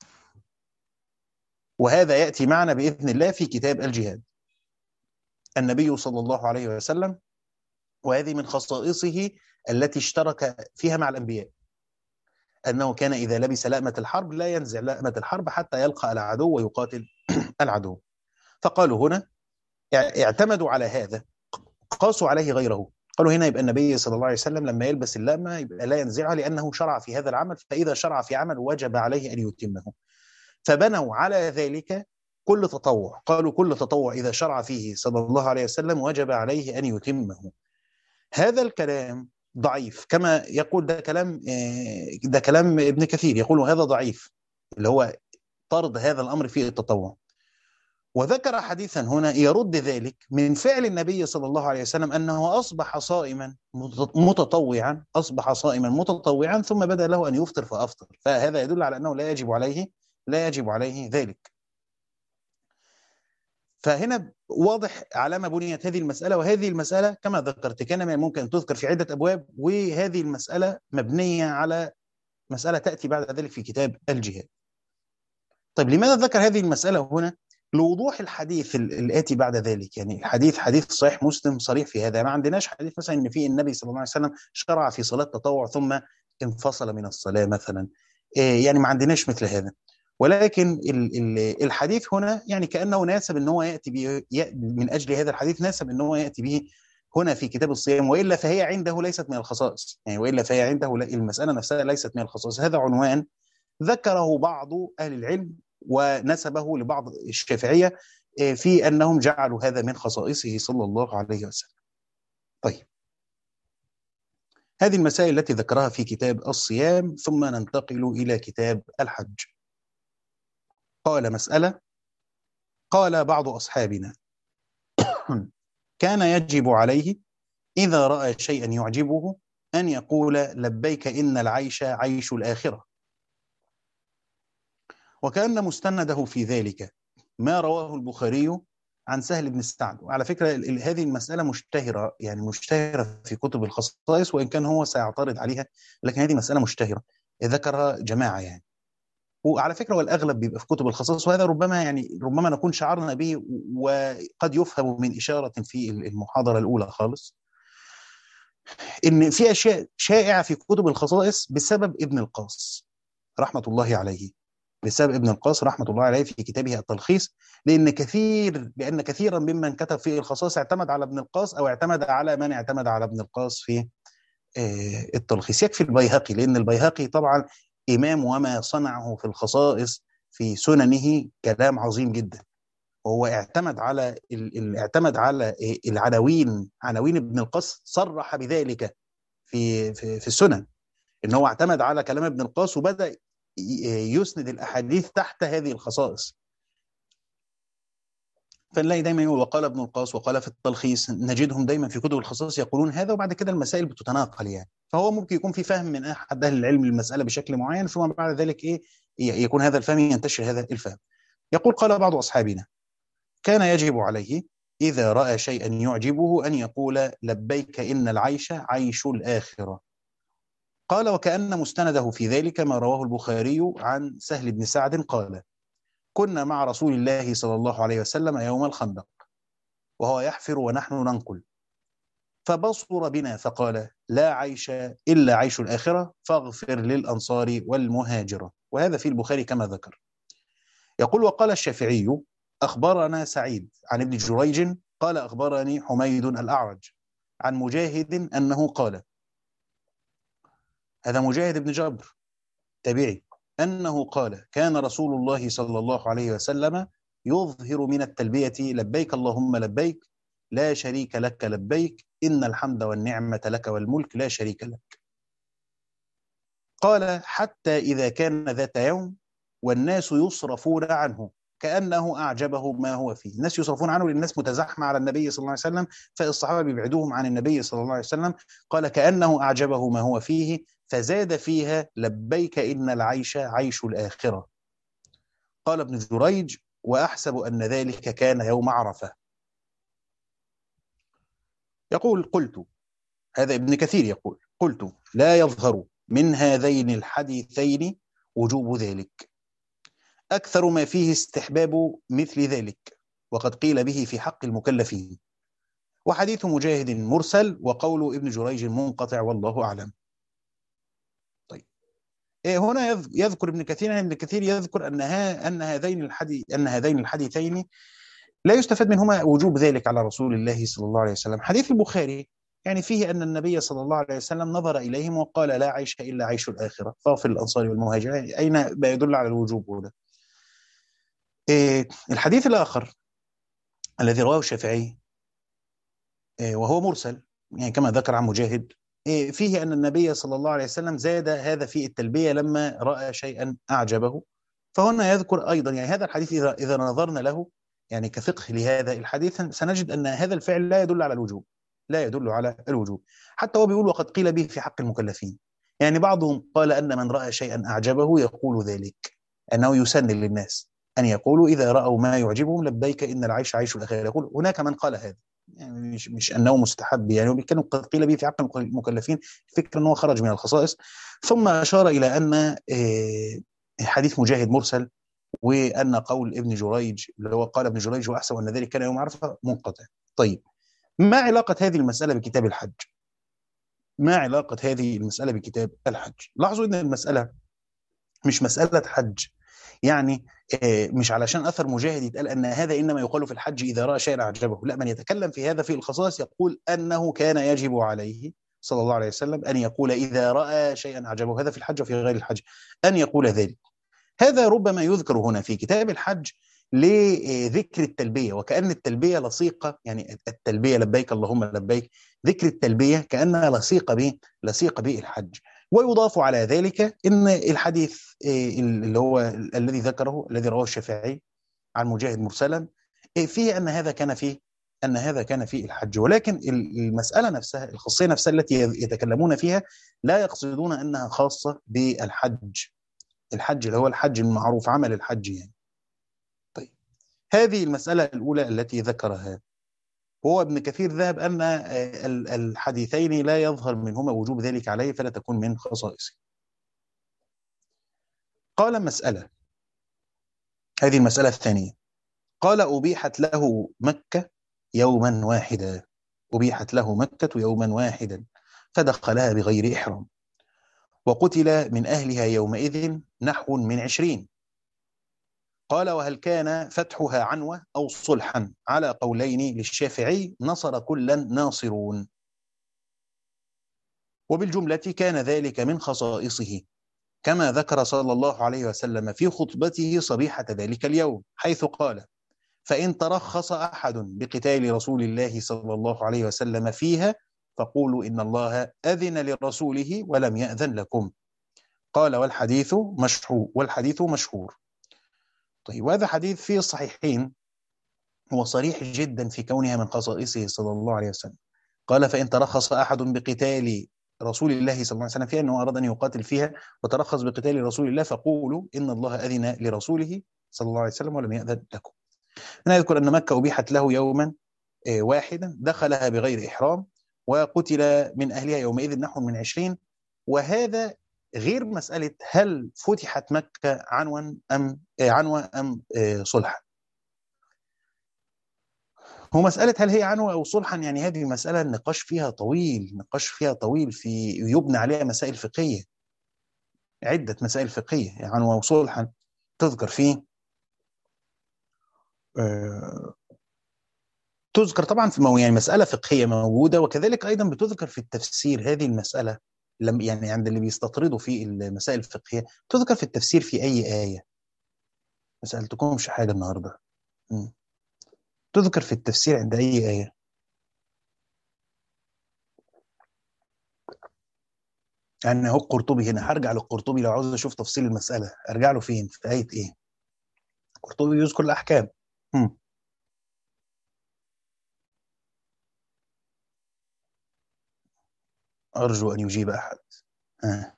S1: وهذا يأتي معنا بإذن الله في كتاب الجهاد. النبي صلى الله عليه وسلم، وهذه من خصائصه التي اشترك فيها مع الأنبياء، أنه كان إذا لبس لأمة الحرب لا ينزع لأمة الحرب حتى يلقى العدو ويقاتل العدو. فقالوا هنا اعتمدوا على هذا، قاسوا عليه غيره. قالوا هنا يبقى النبي صلى الله عليه وسلم لما يلبس اللأمة يبقى لا ينزعها لأنه شرع في هذا العمل، فإذا شرع في عمل وجب عليه أن يتمه. فبنوا على ذلك كل تطوع، قالوا كل تطوع إذا شرع فيه صلى الله عليه وسلم وجب عليه أن يتمه. هذا الكلام ضعيف كما يقول، ده كلام ده كلام ابن كثير، يقول هذا ضعيف، اللي هو طرد هذا الأمر في التطوع. وذكر حديثا هنا يرد ذلك من فعل النبي صلى الله عليه وسلم أنه أصبح صائما متطوعا أصبح صائما متطوعا ثم بدأ له أن يفطر فأفطر، فهذا يدل على أنه لا يجب عليه لا يجب عليه ذلك. فهنا واضح على ما بنيت هذه المسألة، وهذه المسألة كما ذكرت كان من الممكن أن تذكر في عدة أبواب، وهذه المسألة مبنية على مسألة تأتي بعد ذلك في كتاب الجهاد. طيب لماذا ذكر هذه المسألة هنا؟ لوضوح الحديث الآتي بعد ذلك. يعني الحديث حديث صحيح مسلم صريح في هذا، ما عندناش حديث مثلا ان في النبي صلى الله عليه وسلم شرع في صلاة تطوع ثم انفصل من الصلاة مثلا، يعني ما عندناش مثل هذا. ولكن الحديث هنا يعني كأنه ناسب ان هو يأتي به، من أجل هذا الحديث ناسب ان هو يأتي به هنا في كتاب الصيام، وإلا فهي عنده ليست من الخصائص، يعني وإلا فهي عنده المسألة نفسها ليست من الخصائص. هذا عنوان ذكره بعض أهل العلم ونسبه لبعض الشافعية في أنهم جعلوا هذا من خصائصه صلى الله عليه وسلم. طيب هذه المسائل التي ذكرها في كتاب الصيام، ثم ننتقل إلى كتاب الحج. قال مسألة، قال بعض أصحابنا كان يجب عليه إذا رأى شيئا يعجبه أن يقول لبيك إن العيش عيش الآخرة، وكأن مستنده في ذلك ما رواه البخاري عن سهل بن سعد. وعلى فكرة هذه المسألة مشتهرة، يعني مشتهرة في كتب الخصائص، وإن كان هو سيعترض عليها، لكن هذه مسألة مشتهرة ذكرها جماعة يعني. وعلى فكرة والأغلب بيبقى في كتب الخصائص، وهذا ربما يعني ربما نكون شعرنا به، وقد يفهم من إشارة في المحاضرة الأولى خالص إن في أشياء شائعة في كتب الخصائص بسبب ابن القاص رحمة الله عليه، بسبب ابن القاص رحمة الله عليه في كتابه التلخيص، لأن كثير لأن كثيرا ممن كتب في الخصائص اعتمد على ابن القاص أو اعتمد على من اعتمد على ابن القاص في التلخيص. يكفي البيهقي، لأن البيهقي طبعا إمام، وما صنعه في الخصائص في سننه كلام عظيم جدا. وهو اعتمد على ال... اعتمد على العناوين، عناوين ابن القاص صرح بذلك في في, في السنن، إن هو اعتمد على كلام ابن القاص وبدأ يسند الأحاديث تحت هذه الخصائص. فنلاقي دايما يقول وقال ابن القاص وقال في التلخيص، نجدهم دايما في كتب الخصائص يقولون هذا، وبعد كده المسائل بتتناقل يعني. فهو ممكن يكون في فهم من أحد أهل العلم للمسألة بشكل معين، ثم بعد ذلك إيه يكون هذا الفهم ينتشر هذا الفهم. يقول قال بعض أصحابنا كان يجب عليه إذا رأى شيئا يعجبه أن يقول لبيك إن العيش عيش الآخرة. قال وكأن مستنده في ذلك ما رواه البخاري عن سهل بن سعد قال كنا مع رسول الله صلى الله عليه وسلم يوم الخندق وهو يحفر ونحن ننقل، فبصر بنا فقال لا عيش إلا عيش الآخرة فاغفر للأنصار والمهاجرة. وهذا في البخاري كما ذكر. يقول وقال الشافعي أخبرنا سعيد عن ابن جريج قال أخبرني حميد الأعرج عن مجاهد أنه قال، هذا مجاهد بن جبر تابعي، أنه قال كان رسول الله صلى الله عليه وسلم يظهر من التلبية لبيك اللهم لبيك لا شريك لك لبيك إن الحمد والنعمة لك والملك لا شريك لك. قال حتى إذا كان ذات يوم والناس يصرفون عنه كأنه أعجبه ما هو فيه. الناس يصرفون عنه لأن الناس متزحمة على النبي صلى الله عليه وسلم، فالصحابة بيبعدوهم عن النبي صلى الله عليه وسلم. قال كأنه أعجبه ما هو فيه فزاد فيها لبيك إن العيش عيش الآخرة. قال ابن جريج وأحسب أن ذلك كان يوم عرفة. يقول قلت، هذا ابن كثير يقول قلت لا يظهر من هذين الحديثين وجوب ذلك، أكثر ما فيه استحباب مثل ذلك، وقد قيل به في حق المكلفين، وحديث مجاهد مرسل وقول ابن جريج منقطع والله أعلم. طيب هنا يذكر ابن كثير ابن كثير يذكر أنها أن هذين الحديث أن هذين الحديثين لا يستفاد منهما وجوب ذلك على رسول الله صلى الله عليه وسلم. حديث البخاري يعني فيه أن النبي صلى الله عليه وسلم نظر إليهم وقال لا عيش إلا عيش الآخرة فاغفر للأنصار والمهاجرين، أين ما يدل على الوجوب هنا. إيه الحديث الآخر الذي رواه الشافعي إيه وهو مرسل يعني كما ذكر عن مجاهد، إيه فيه أن النبي صلى الله عليه وسلم زاد هذا في التلبية لما رأى شيئا أعجبه، فهنا يذكر أيضا يعني هذا الحديث إذا إذا نظرنا له يعني كفقه لهذا الحديث سنجد أن هذا الفعل لا يدل على الوجوب، لا يدل على الوجوب. حتى هو بيقول وقد قيل به في حق المكلفين. يعني بعضهم قال أن من رأى شيئا أعجبه يقول ذلك، أنه يسن للناس أن يقولوا إذا رأوا ما يعجبهم لبيك إن العيش عيش الآخرة. يقول هناك من قال هذا، يعني مش مش أنه مستحب، يعني هو بيتكلم قد قيل به في حق المكلفين، الفكرة أنه خرج من الخصائص. ثم أشار إلى أن حديث مجاهد مرسل، وأن قول ابن جريج اللي هو قال ابن جريج وأحسب أن ذلك كان يوم عرفة منقطع. طيب ما علاقة هذه المسألة بكتاب الحج؟ ما علاقة هذه المسألة بكتاب الحج؟ لاحظوا أن المسألة مش مسألة حج، يعني مش علشان أثر مجاهد يتقال أن هذا إنما يقال في الحج إذا رأى شيئا أعجبه، لا، من يتكلم في هذا في الخصائص يقول أنه كان يجب عليه صلى الله عليه وسلم أن يقول إذا رأى شيئا أعجبه، هذا في الحج وفي غير الحج، أن يقول ذلك. هذا ربما يذكر هنا في كتاب الحج لذكر التلبية، وكأن التلبية لصيقة، يعني التلبية لبيك اللهم لبيك، ذكر التلبية كأنها لصيقة به لصيقة بالحج. ويضاف على ذلك ان الحديث اللي هو الذي ذكره الذي رواه الشافعي عن مجاهد مرسلا فيه ان هذا كان فيه ان هذا كان في الحج، ولكن المسألة نفسها الخاصية نفسها التي يتكلمون فيها لا يقصدون انها خاصة بالحج، الحج اللي هو الحج المعروف عمل الحج يعني. طيب هذه المسألة الأولى التي ذكرها. هو ابن كثير ذهب أن الحديثين لا يظهر منهما وجوب ذلك عليه فلا تكون من خصائصه. قال مسألة، هذه المسألة الثانية، قال أبيحت له مكة يوما واحدا، أبيحت له مكة يوما واحدا فدخلها بغير إحرام، وقتل من أهلها يومئذ نحو من عشرين. قال وهل كان فتحها عنوة أو صلحا؟ على قولين للشافعي نصر كلا ناصرون. وبالجملة كان ذلك من خصائصه كما ذكر صلى الله عليه وسلم في خطبته صبيحة ذلك اليوم، حيث قال فإن ترخص أحد بقتال رسول الله صلى الله عليه وسلم فيها فقولوا إن الله أذن لرسوله ولم يأذن لكم. قال والحديث مشهور والحديث مشهور. طيب وهذا حديث في الصحيحين هو صريح جدا في كونها من خصائصه صلى الله عليه وسلم. قال فإن ترخص أحد بقتال رسول الله صلى الله عليه وسلم فيها، أنه أراد أن يقاتل فيها وترخص بقتال رسول الله فقولوا إن الله أذن لرسوله صلى الله عليه وسلم ولم يأذن لكم. أنا أذكر أن مكة أبيحت له يوما واحدا دخلها بغير إحرام، وقتل من أهلها يومئذ نحو من عشرين. وهذا غير مسألة هل فتحت مكة عنوا أم عنوة أم صلحا. هو مسألة هل هي عنوة أو صلحا، يعني هذه مسألة النقاش فيها طويل، نقاش فيها طويل في يبنى عليها مسائل فقهية، عدة مسائل فقهية. يعني عنوة وصلحا تذكر فيه آه تذكر طبعا في مو يعني مسألة فقهية موجودة، وكذلك أيضا بتذكر في التفسير هذه المسألة، لم يعني عند اللي بيستطردوا في المسائل الفقهية تذكر في التفسير في أي آية. ما سألتكمش حاجة النهاردة، م. تذكر في التفسير عند أي آية؟ يعني هو القرطبي هنا، هرجع للقرطبي لو عاوز اشوف تفصيل المسألة ارجع له فين؟ في آية ايه؟ القرطبي يذكر الأحكام. هم. أرجو أن يجيب أحد. آه.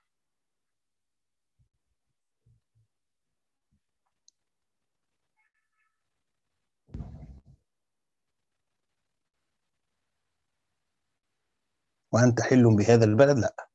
S1: وأنت حل بهذا البلد؟ لا،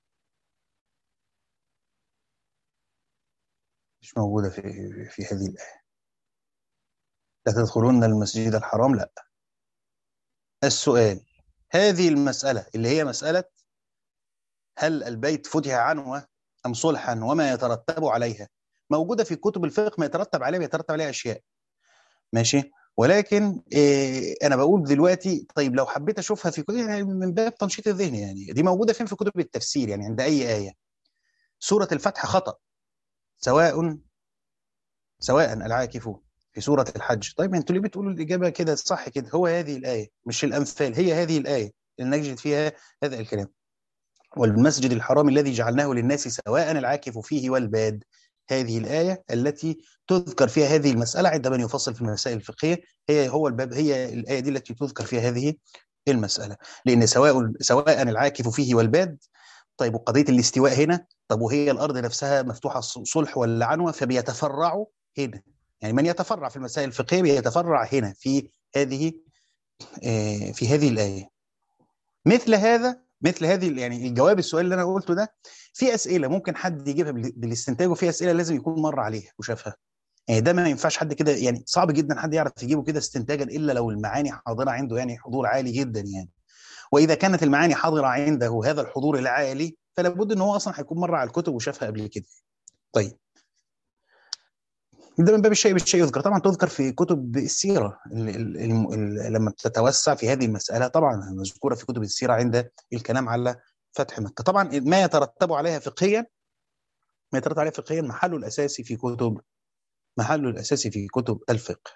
S1: مش موجودة في في هذه الآية. لا تدخلون المسجد الحرام، لا. السؤال، هذه المسألة اللي هي مسألة هل البيت فتح عنوة أم صلحا وما يترتب عليها، موجودة في كتب الفقه، ما يترتب عليها يترتب عليها أشياء، ماشي. ولكن إيه أنا بقول دلوقتي طيب لو حبيت أشوفها في كتب يعني من باب تنشيط الذهن، يعني دي موجودة فين في كتب التفسير؟ يعني عند أي آية؟ سورة الفتح خطأ، سواء سواء العاكف في سورة الحج. طيب انتوا ليه بتقولوا الإجابة كده صح كده؟ هو هذه الآية مش الأنفال، هي هذه الآية اللي نجد فيها هذا الكلام. والمسجد الحرام الذي جعلناه للناس سواء العاكف فيه والباد. هذه الآية التي تذكر فيها هذه المسألة عند من يفصل في المسائل الفقهية، هي هو الباب هي الآية دي التي تذكر فيها هذه المسألة. لأن سواء سواء العاكف فيه والباد. طيب وقضية الاستواء هنا، طب وهي الأرض نفسها مفتوحة صلح ولا عنوة؟ فبيتفرعوا هنا، يعني من يتفرع في المسائل الفقهية بيتفرع هنا في هذه آه، في هذه الآية. مثل هذا مثل هذه يعني الجواب السؤال اللي أنا قلته ده، في أسئلة ممكن حد يجيبها بالاستنتاج، وفي أسئلة لازم يكون مر عليها وشافها. يعني ده ما ينفعش حد كده، يعني صعب جدا حد يعرف يجيبه كده استنتاجا إلا لو المعاني حاضرة عنده، يعني حضور عالي جدا يعني. وإذا كانت المعاني حاضرة عنده هذا الحضور العالي، فلا بد ان هو اصلا هيكون مر على الكتب وشافها قبل كده. طيب ده من باب الشيء بالشيء يذكر، طبعا تذكر في كتب السيره ال ال ال ال لما تتوسع في هذه المساله، طبعا مذكوره في كتب السيره عند الكلام على فتح مكه. طبعا ما يترتب عليها فقهيا ما يترتب عليها فقهيا محله الاساسي في كتب محله الاساسي في كتب الفقه.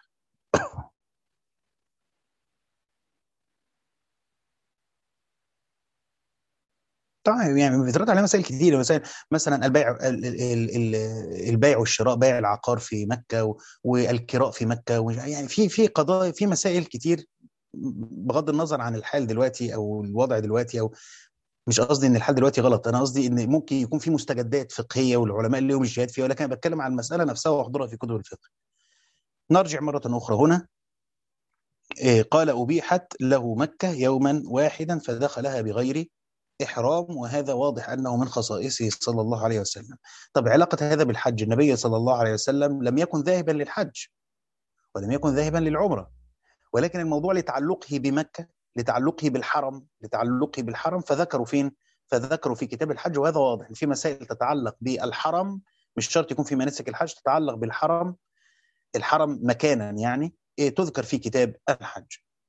S1: طبعا يعني بيترتب عليها مسائل كثيره، مسائل مثلا البيع ال- ال- ال- البيع والشراء، بيع العقار في مكه و- والكراء في مكه، و- يعني في في قضايا، في مسائل كتير بغض النظر عن الحال دلوقتي او الوضع دلوقتي، او مش قصدي ان الحال دلوقتي غلط، انا قصدي ان ممكن يكون في مستجدات فقهيه والعلماء اللي لهم اجتهاد فيها، ولكن انا بتكلم عن المساله نفسها واحضرها في كتب الفقه. نرجع مره اخرى هنا. إيه، قال ابيحت له مكه يوما واحدا فدخلها بغير إحرام، وهذا واضح أنه من خصائصه صلى الله عليه وسلم. طب علاقة هذا بالحج، النبي صلى الله عليه وسلم لم يكن ذاهبا للحج ولم يكن ذاهبا للعمرة، ولكن الموضوع لتعلقه بمكة، لتعلقه بالحرم لتعلقه بالحرم فذكروا فين؟ فذكروا في كتاب الحج. وهذا واضح في مسائل تتعلق بالحرم، مش شرط يكون في مناسك الحج، تتعلق بالحرم، الحرم مكانا يعني، إيه تذكر في كتاب الحج.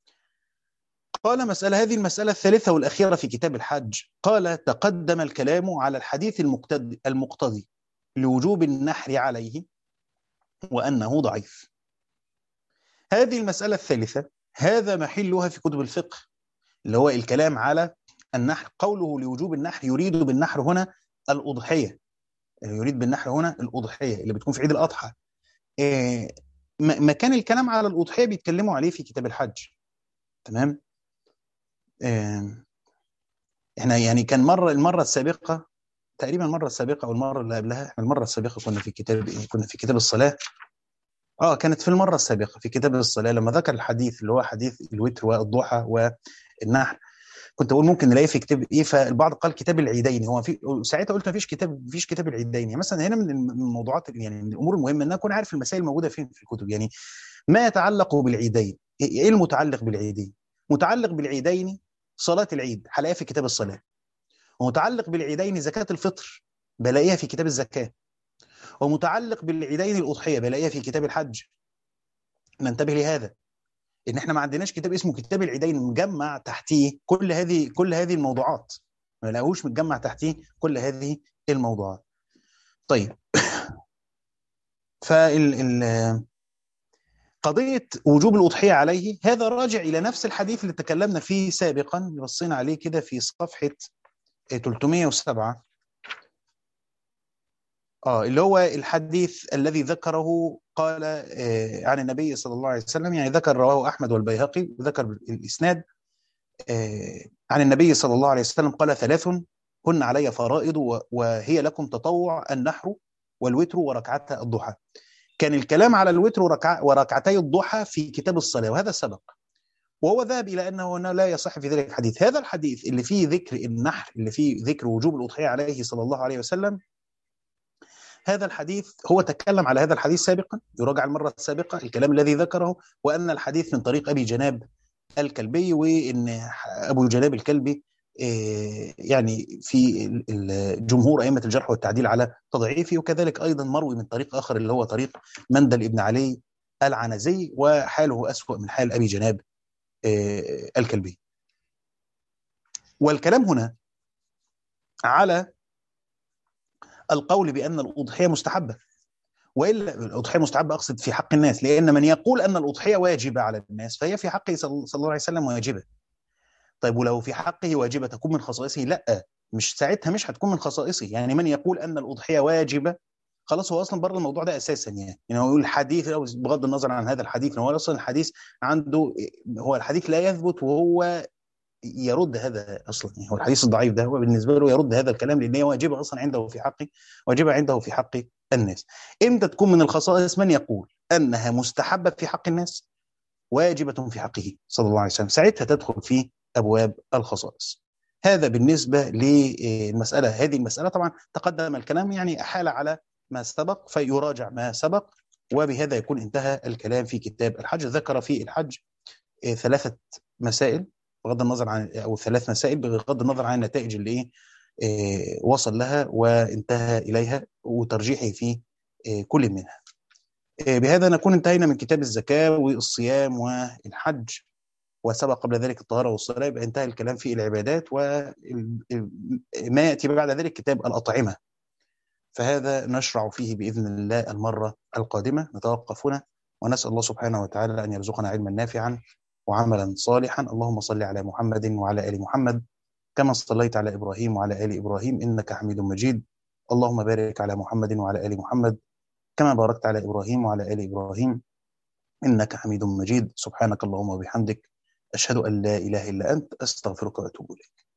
S1: قال مسألة هذه المسألة الثالثة والأخيرة في كتاب الحج، قال تقدم الكلام على الحديث المقتضي, المقتضي لوجوب النحر عليه وأنه ضعيف. هذه المسألة الثالثة هذا محلها في كتب الفقه، اللي هو الكلام على النحر. قوله لوجوب النحر يريد بالنحر هنا الأضحية، يريد بالنحر هنا الأضحية اللي بتكون في عيد الأضحى. إيه مكان الكلام على الأضحية بيتكلموا عليه في كتاب الحج. تمام. إيه احنا يعني كان مرة المرة السابقة تقريبا المرة السابقة أو المرة اللي قبلها، احنا المرة السابقة كنا في كتاب إيه؟ كنا في كتاب الصلاة. اه كانت في المرة السابقة في كتاب الصلاة لما ذكر الحديث اللي هو حديث الوتر والضحى والنحر، كنت اقول ممكن نلاقيه في كتاب ايه، فالبعض قال كتاب العيدين. هو في ساعتها قلت ما فيش كتاب ما فيش كتاب العيدين. يعني مثلا هنا من الموضوعات، يعني من الامور المهمه ان انا اكون عارف المسائل الموجوده فين في الكتب. يعني ما يتعلق بالعيدين، ايه المتعلق بالعيدين؟ متعلق بالعيدين صلاة العيد هلاقيها في كتاب الصلاة، ومتعلق بالعيدين زكاة الفطر بلاقيها في كتاب الزكاة، ومتعلق بالعيدين الأضحية بلاقيها في كتاب الحج. ننتبه لهذا، ان احنا ما عندناش كتاب اسمه كتاب العيدين مجمع تحتيه كل هذه كل هذه الموضوعات، ما لاقوش متجمع تحتيه كل هذه الموضوعات. طيب فال قضية وجوب الأضحية عليه هذا راجع إلى نفس الحديث اللي تكلمنا فيه سابقا، اللي بصينا عليه كده في صفحة ثلاثمائة وسبعة، اه اللي هو الحديث الذي ذكره قال آه عن النبي صلى الله عليه وسلم، يعني ذكر رواه أحمد والبيهقي وذكر الإسناد آه عن النبي صلى الله عليه وسلم قال ثلاث هن علي فرائض وهي لكم تطوع النحر والوتر وركعتا الضحى. كان الكلام على الوتر وركع وركعتي الضحى في كتاب الصلاة وهذا سبق، وهو ذهب إلى أنه لا يصح في ذلك الحديث. هذا الحديث اللي فيه ذكر النحر، اللي فيه ذكر وجوب الأضحية عليه صلى الله عليه وسلم، هذا الحديث هو تكلم على هذا الحديث سابقا، يراجع المرة السابقة الكلام الذي ذكره، وأن الحديث من طريق أبي جناب الكلبي، وإن أبو جناب الكلبي يعني في الجمهور أئمة الجرح والتعديل على تضعيفه، وكذلك أيضا مروي من طريق آخر اللي هو طريق مندل ابن علي العنزي، وحاله أسوأ من حال أبي جناب الكلبي. والكلام هنا على القول بأن الأضحية مستحبة، وإلا الأضحية مستحبة أقصد في حق الناس، لأن من يقول أن الأضحية واجبة على الناس فهي في حقه صلى الله عليه وسلم واجبة. طيب ولو في حقه واجبة تكون من خصائصه؟ لا، مش ساعتها مش هتكون من خصائصه. يعني من يقول أن الأضحية واجبة خلاص هو اصلا بره الموضوع ده اساسا، يعني يعني هو يقول الحديث، أو بغض النظر عن هذا الحديث، هو اصلا الحديث عنده، هو الحديث لا يثبت وهو يرد هذا اصلا، يعني هو الحديث الضعيف ده هو بالنسبه له يرد هذا الكلام، لان هي واجبه اصلا عنده في حقه، واجبه عنده في حق الناس. امتى تكون من الخصائص؟ من يقول انها مستحبه في حق الناس، واجبه في حقه صلى الله عليه وسلم، ساعتها تدخل في ابواب الخصائص. هذا بالنسبه للمساله. هذه المساله طبعا تقدم الكلام، يعني احال على ما سبق فيراجع ما سبق، وبهذا يكون انتهى الكلام في كتاب الحج. ذكر في الحج آه، ثلاثة مسائل بغض النظر عن، أو ثلاث مسائل بغض النظر عن النتائج اللي إيه آه، وصل لها وانتهى إليها، وترجيحه في آه، كل منها. آه، بهذا نكون انتهينا من كتاب الزكاة والصيام والحج، وسبق قبل ذلك الطهارة والصلاة، يبقى انتهى الكلام في العبادات، وما يأتي بعد ذلك كتاب الأطعمة، فهذا نشرع فيه بإذن الله المرة القادمة. نتوقف هنا، ونسأل الله سبحانه وتعالى أن يرزقنا علما نافعا وعملا صالحا. اللهم صل على محمد وعلى آل محمد كما صليت على إبراهيم وعلى آل إبراهيم إنك حميد مجيد. اللهم بارك على محمد وعلى آل محمد كما باركت على إبراهيم وعلى آل إبراهيم إنك حميد مجيد. سبحانك اللهم وبحمدك، أشهد أن لا إله إلا أنت، أستغفرك وأتوب إليك.